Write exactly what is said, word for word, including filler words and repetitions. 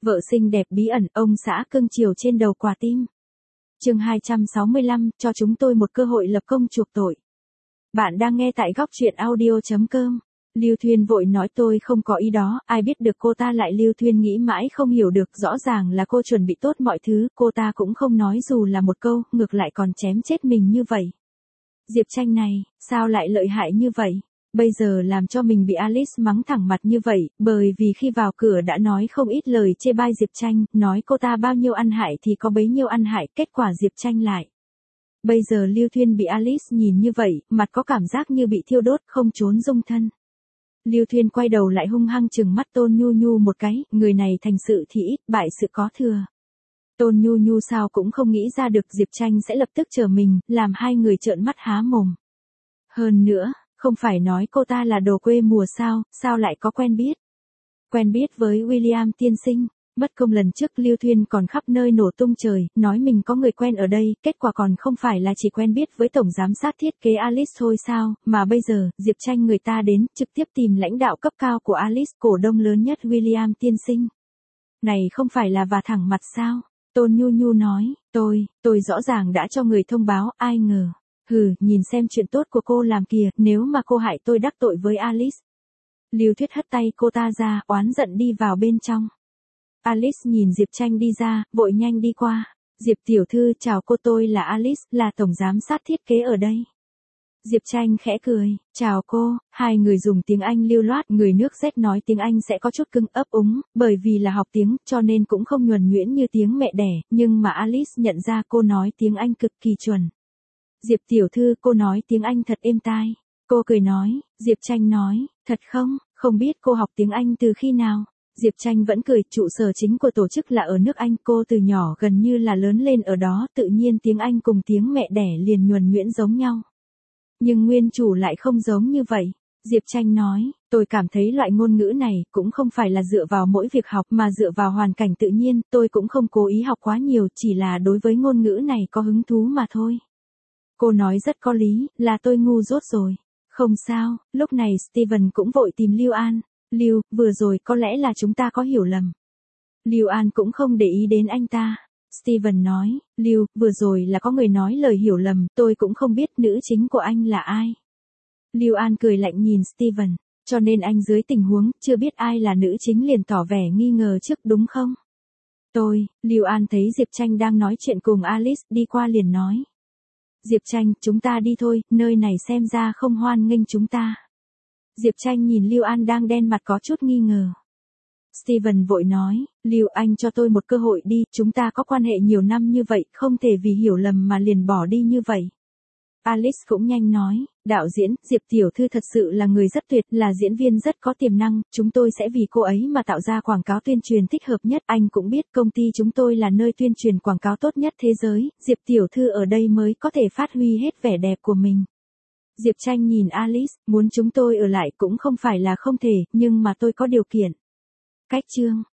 Vợ xinh đẹp bí ẩn, ông xã cưng chiều trên đầu quả tim. Chương hai trăm sáu mươi lăm, cho chúng tôi một cơ hội lập công chuộc tội. Bạn đang nghe tại góc truyện audio chấm com. Lưu Thuyên vội nói tôi không có ý đó, ai biết được cô ta lại. Lưu Thuyên nghĩ mãi không hiểu được, rõ ràng là cô chuẩn bị tốt mọi thứ, cô ta cũng không nói dù là một câu, ngược lại còn chém chết mình như vậy. Diệp Tranh này, sao lại lợi hại như vậy? Bây giờ làm cho mình bị Alice mắng thẳng mặt như vậy, bởi vì khi vào cửa đã nói không ít lời chê bai Diệp Tranh, nói cô ta bao nhiêu ăn hại thì có bấy nhiêu ăn hại, kết quả Diệp Tranh lại. Bây giờ Lưu Thuyên bị Alice nhìn như vậy, mặt có cảm giác như bị thiêu đốt, không trốn dung thân. Lưu Thuyên quay đầu lại hung hăng trừng mắt Tôn Nhu Nhu một cái, người này thành sự thì ít, bại sự có thừa. Tôn Nhu Nhu sao cũng không nghĩ ra được Diệp Tranh sẽ lập tức chờ mình, làm hai người trợn mắt há mồm. Hơn nữa, không phải nói cô ta là đồ quê mùa sao, sao lại có quen biết? Quen biết với William tiên sinh, mất công lần trước Lưu Thuyên còn khắp nơi nổ tung trời, nói mình có người quen ở đây, kết quả còn không phải là chỉ quen biết với tổng giám sát thiết kế Alice thôi sao, mà bây giờ, Diệp Tranh người ta đến, trực tiếp tìm lãnh đạo cấp cao của Alice, cổ đông lớn nhất William tiên sinh. Này không phải là vả thẳng mặt sao? Tôn Nhu Nhu nói, tôi, tôi rõ ràng đã cho người thông báo, ai ngờ. Hừ, nhìn xem chuyện tốt của cô làm kìa, nếu mà cô hại tôi đắc tội với Alice. Lưu Thuyết hất tay cô ta ra, oán giận đi vào bên trong. Alice nhìn Diệp Tranh đi ra, vội nhanh đi qua. Diệp tiểu thư, chào cô, tôi là Alice, là tổng giám sát thiết kế ở đây. Diệp Tranh khẽ cười, chào cô, hai người dùng tiếng Anh lưu loát, người nước Z nói tiếng Anh sẽ có chút cưng ấp úng, bởi vì là học tiếng, cho nên cũng không nhuần nhuyễn như tiếng mẹ đẻ, nhưng mà Alice nhận ra cô nói tiếng Anh cực kỳ chuẩn. Diệp tiểu thư, cô nói tiếng Anh thật êm tai. Cô cười nói, Diệp Tranh nói, thật không, không biết cô học tiếng Anh từ khi nào. Diệp Tranh vẫn cười, trụ sở chính của tổ chức là ở nước Anh, cô từ nhỏ gần như là lớn lên ở đó, tự nhiên tiếng Anh cùng tiếng mẹ đẻ liền nhuần nhuyễn giống nhau. Nhưng nguyên chủ lại không giống như vậy. Diệp Tranh nói, tôi cảm thấy loại ngôn ngữ này cũng không phải là dựa vào mỗi việc học mà dựa vào hoàn cảnh tự nhiên, tôi cũng không cố ý học quá nhiều, chỉ là đối với ngôn ngữ này có hứng thú mà thôi. Cô nói rất có lý, là tôi ngu dốt rồi. Không sao, lúc này Steven cũng vội tìm Lưu An. Lưu, vừa rồi có lẽ là chúng ta có hiểu lầm. Lưu An cũng không để ý đến anh ta. Steven nói, Lưu, vừa rồi là có người nói lời hiểu lầm, tôi cũng không biết nữ chính của anh là ai. Lưu An cười lạnh nhìn Steven, cho nên anh dưới tình huống chưa biết ai là nữ chính liền tỏ vẻ nghi ngờ trước đúng không? Tôi, Lưu An thấy Diệp Tranh đang nói chuyện cùng Alice đi qua liền nói. Diệp Tranh, chúng ta đi thôi, nơi này xem ra không hoan nghênh chúng ta. Diệp Tranh nhìn Lưu An đang đen mặt có chút nghi ngờ. Steven vội nói, Lưu, anh cho tôi một cơ hội đi, chúng ta có quan hệ nhiều năm như vậy, không thể vì hiểu lầm mà liền bỏ đi như vậy. Alice cũng nhanh nói, đạo diễn, Diệp tiểu thư thật sự là người rất tuyệt, là diễn viên rất có tiềm năng, chúng tôi sẽ vì cô ấy mà tạo ra quảng cáo tuyên truyền thích hợp nhất, anh cũng biết công ty chúng tôi là nơi tuyên truyền quảng cáo tốt nhất thế giới, Diệp tiểu thư ở đây mới có thể phát huy hết vẻ đẹp của mình. Diệp Tranh nhìn Alice, muốn chúng tôi ở lại cũng không phải là không thể, nhưng mà tôi có điều kiện. Cách chương